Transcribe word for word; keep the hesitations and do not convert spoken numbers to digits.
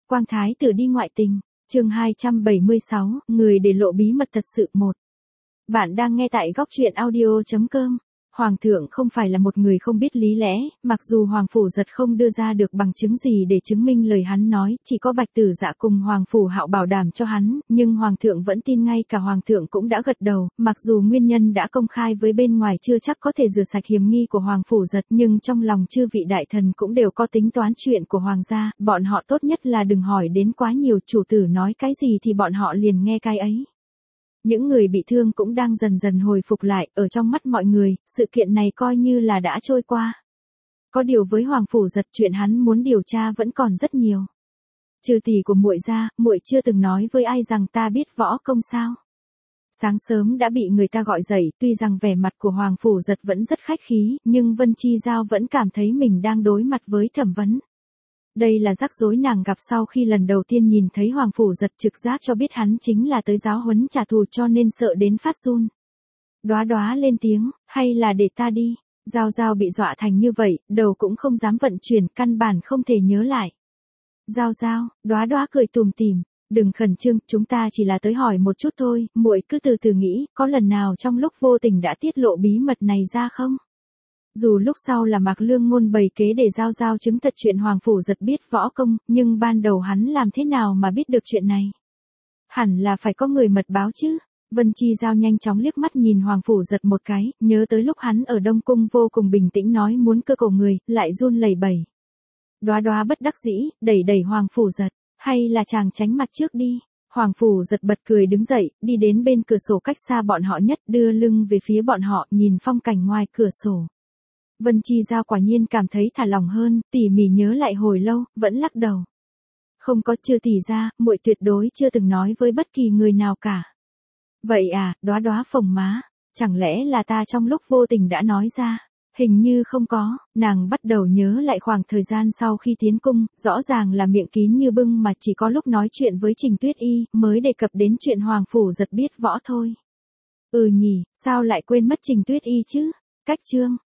Quang thái tử đi ngoại tình, chương hai trăm bảy mươi sáu, người để lộ bí mật thật sự một. Bạn đang nghe tại góc truyện audio chấm com. Hoàng thượng không phải là một người không biết lý lẽ, mặc dù Hoàng Phủ Giật không đưa ra được bằng chứng gì để chứng minh lời hắn nói, chỉ có Bạch Tử Dạ cùng Hoàng Phủ Hạo bảo đảm cho hắn, nhưng Hoàng thượng vẫn tin, ngay cả Hoàng thượng cũng đã gật đầu, mặc dù nguyên nhân đã công khai với bên ngoài chưa chắc có thể rửa sạch hiểm nghi của Hoàng Phủ Giật, nhưng trong lòng chư vị đại thần cũng đều có tính toán chuyện của Hoàng gia, bọn họ tốt nhất là đừng hỏi đến quá nhiều, chủ tử nói cái gì thì bọn họ liền nghe cái ấy. Những người bị thương cũng đang dần dần hồi phục lại, ở trong mắt mọi người, sự kiện này coi như là đã trôi qua. Có điều với Hoàng Phủ Giật, chuyện hắn muốn điều tra vẫn còn rất nhiều. Trừ tỷ của muội ra, muội chưa từng nói với ai rằng ta biết võ công sao? Sáng sớm đã bị người ta gọi dậy, tuy rằng vẻ mặt của Hoàng Phủ Giật vẫn rất khách khí, nhưng Vân Chi Giao vẫn cảm thấy mình đang đối mặt với thẩm vấn. Đây là rắc rối nàng gặp sau khi lần đầu tiên nhìn thấy Hoàng Phủ Giật, trực giác cho biết hắn chính là tới giáo huấn trả thù, cho nên sợ đến phát run. Đóa Đóa lên tiếng, hay là để ta đi. Giao Giao bị dọa thành như vậy, đầu cũng không dám vận chuyển, căn bản không thể nhớ lại. Giao Giao, Đóa Đóa cười tủm tỉm, đừng khẩn trương, chúng ta chỉ là tới hỏi một chút thôi, muội cứ từ từ nghĩ, có lần nào trong lúc vô tình đã tiết lộ bí mật này ra không? Dù lúc sau là Mạc Lương Ngôn bày kế để Giao Giao chứng thật chuyện Hoàng Phủ Giật biết võ công, nhưng ban đầu hắn làm thế nào mà biết được chuyện này? Hẳn là phải có người mật báo chứ. Vân Chi Giao nhanh chóng liếc mắt nhìn Hoàng Phủ Giật một cái, nhớ tới lúc hắn ở Đông Cung vô cùng bình tĩnh nói muốn cơ cổ người, lại run lẩy bẩy. Đóa Đóa bất đắc dĩ, đẩy đẩy Hoàng Phủ Giật, hay là chàng tránh mặt trước đi. Hoàng Phủ Giật bật cười đứng dậy, đi đến bên cửa sổ cách xa bọn họ nhất, đưa lưng về phía bọn họ, nhìn phong cảnh ngoài cửa sổ. Vân Chi Giao quả nhiên cảm thấy thả lỏng hơn, tỉ mỉ nhớ lại hồi lâu, vẫn lắc đầu. Không có, chưa tỉ ra, muội tuyệt đối chưa từng nói với bất kỳ người nào cả. Vậy à, Đóa Đóa phồng má, chẳng lẽ là ta trong lúc vô tình đã nói ra? Hình như không có, nàng bắt đầu nhớ lại khoảng thời gian sau khi tiến cung, rõ ràng là miệng kín như bưng mà chỉ có lúc nói chuyện với Trình Tuyết Y, mới đề cập đến chuyện Hoàng Phủ Giật biết võ thôi. Ừ nhỉ, sao lại quên mất Trình Tuyết Y chứ? Cách chương.